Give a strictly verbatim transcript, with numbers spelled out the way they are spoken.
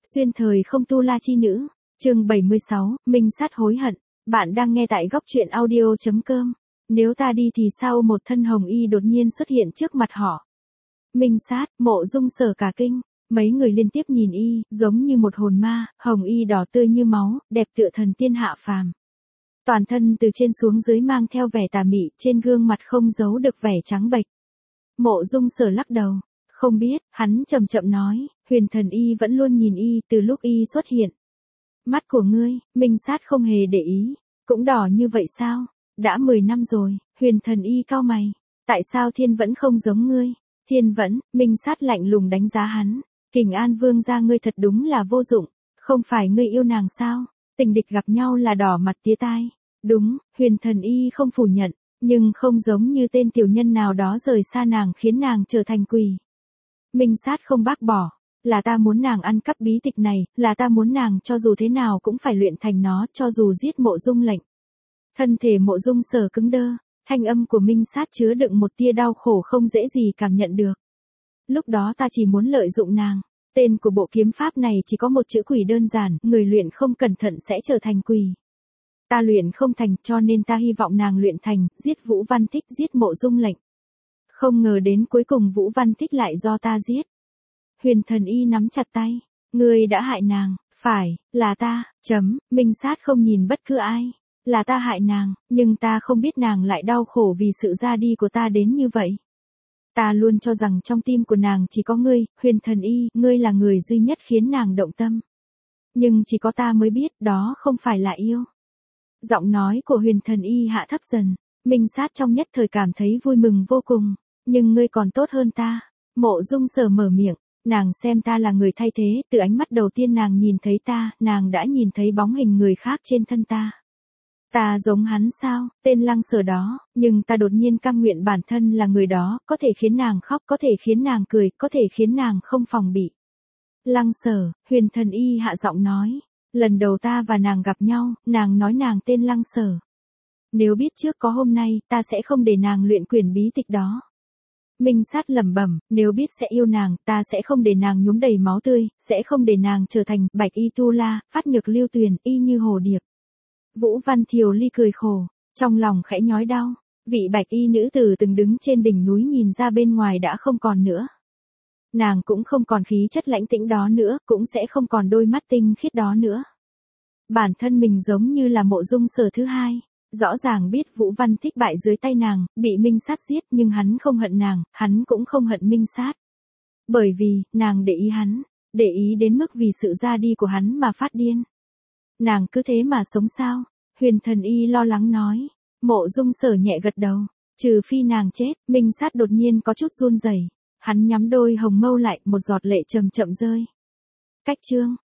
Xuyên thời không tu la chi nữ, chương bảy mươi sáu, Minh Sát hối hận. Bạn đang nghe tại góc truyện audio chấm com. Nếu ta đi thì sao? Một thân hồng y đột nhiên xuất hiện trước mặt họ. Minh Sát, Mộ Dung Sở cả kinh, mấy người liên tiếp nhìn y, giống như một hồn ma, hồng y đỏ tươi như máu, đẹp tựa thần tiên hạ phàm. Toàn thân từ trên xuống dưới mang theo vẻ tà mị, trên gương mặt không giấu được vẻ trắng bệch. Mộ Dung Sở lắc đầu. Không biết, hắn chậm chậm nói, Huyền Thần Y vẫn luôn nhìn y từ lúc y xuất hiện. Mắt của ngươi, Minh Sát không hề để ý, cũng đỏ như vậy sao? Đã mười năm rồi, Huyền Thần Y cau mày. Tại sao Thiên vẫn không giống ngươi? Thiên vẫn, Minh Sát lạnh lùng đánh giá hắn. Kình An Vương gia ngươi thật đúng là vô dụng, không phải ngươi yêu nàng sao? Tình địch gặp nhau là đỏ mặt tía tai. Đúng, Huyền Thần Y không phủ nhận, nhưng không giống như tên tiểu nhân nào đó rời xa nàng khiến nàng trở thành quỷ. Minh Sát không bác bỏ, là ta muốn nàng ăn cắp bí tịch này, là ta muốn nàng cho dù thế nào cũng phải luyện thành nó, cho dù giết Mộ Dung lệnh. Thân thể Mộ Dung Sở cứng đơ, thanh âm của Minh Sát chứa đựng một tia đau khổ không dễ gì cảm nhận được. Lúc đó ta chỉ muốn lợi dụng nàng, tên của bộ kiếm pháp này chỉ có một chữ quỷ đơn giản, người luyện không cẩn thận sẽ trở thành quỷ. Ta luyện không thành cho nên ta hy vọng nàng luyện thành, giết Vũ Văn Thích, giết Mộ Dung lệnh. Không ngờ đến cuối cùng Vũ Văn Thích lại do ta giết. Huyền Thần Y nắm chặt tay. Ngươi đã hại nàng, phải, là ta, chấm, Minh Sát không nhìn bất cứ ai. Là ta hại nàng, nhưng ta không biết nàng lại đau khổ vì sự ra đi của ta đến như vậy. Ta luôn cho rằng trong tim của nàng chỉ có ngươi, Huyền Thần Y, ngươi là người duy nhất khiến nàng động tâm. Nhưng chỉ có ta mới biết đó không phải là yêu. Giọng nói của Huyền Thần Y hạ thấp dần, Minh Sát trong nhất thời cảm thấy vui mừng vô cùng. Nhưng ngươi còn tốt hơn ta. Mộ Dung Sở mở miệng, nàng xem ta là người thay thế, từ ánh mắt đầu tiên nàng nhìn thấy ta, nàng đã nhìn thấy bóng hình người khác trên thân ta. Ta giống hắn sao, tên Lăng Sở đó, nhưng ta đột nhiên cam nguyện bản thân là người đó, có thể khiến nàng khóc, có thể khiến nàng cười, có thể khiến nàng không phòng bị. Lăng Sở, Huyền Thần Y hạ giọng nói, lần đầu ta và nàng gặp nhau, nàng nói nàng tên Lăng Sở. Nếu biết trước có hôm nay, ta sẽ không để nàng luyện quyển bí tịch đó. Minh Sát lẩm bẩm, nếu biết sẽ yêu nàng, ta sẽ không để nàng nhuốm đầy máu tươi, sẽ không để nàng trở thành Bạch Y Tu La, Phát Nhược Lưu Tuyền, y như hồ điệp. Vũ Văn Thiều Ly cười khổ, trong lòng khẽ nhói đau, vị Bạch Y nữ tử từng đứng trên đỉnh núi nhìn ra bên ngoài đã không còn nữa. Nàng cũng không còn khí chất lãnh tĩnh đó nữa, cũng sẽ không còn đôi mắt tinh khiết đó nữa. Bản thân mình giống như là Mộ Dung Sở thứ hai. Rõ ràng biết Vũ Văn Thích bại dưới tay nàng, bị Minh Sát giết nhưng hắn không hận nàng, hắn cũng không hận Minh Sát. Bởi vì, nàng để ý hắn, để ý đến mức vì sự ra đi của hắn mà phát điên. Nàng cứ thế mà sống sao? Huyền Thần Y lo lắng nói. Mộ Dung Sở nhẹ gật đầu, trừ phi nàng chết. Minh Sát đột nhiên có chút run rẩy, hắn nhắm đôi hồng mâu lại, một giọt lệ chậm chậm rơi. Cách chương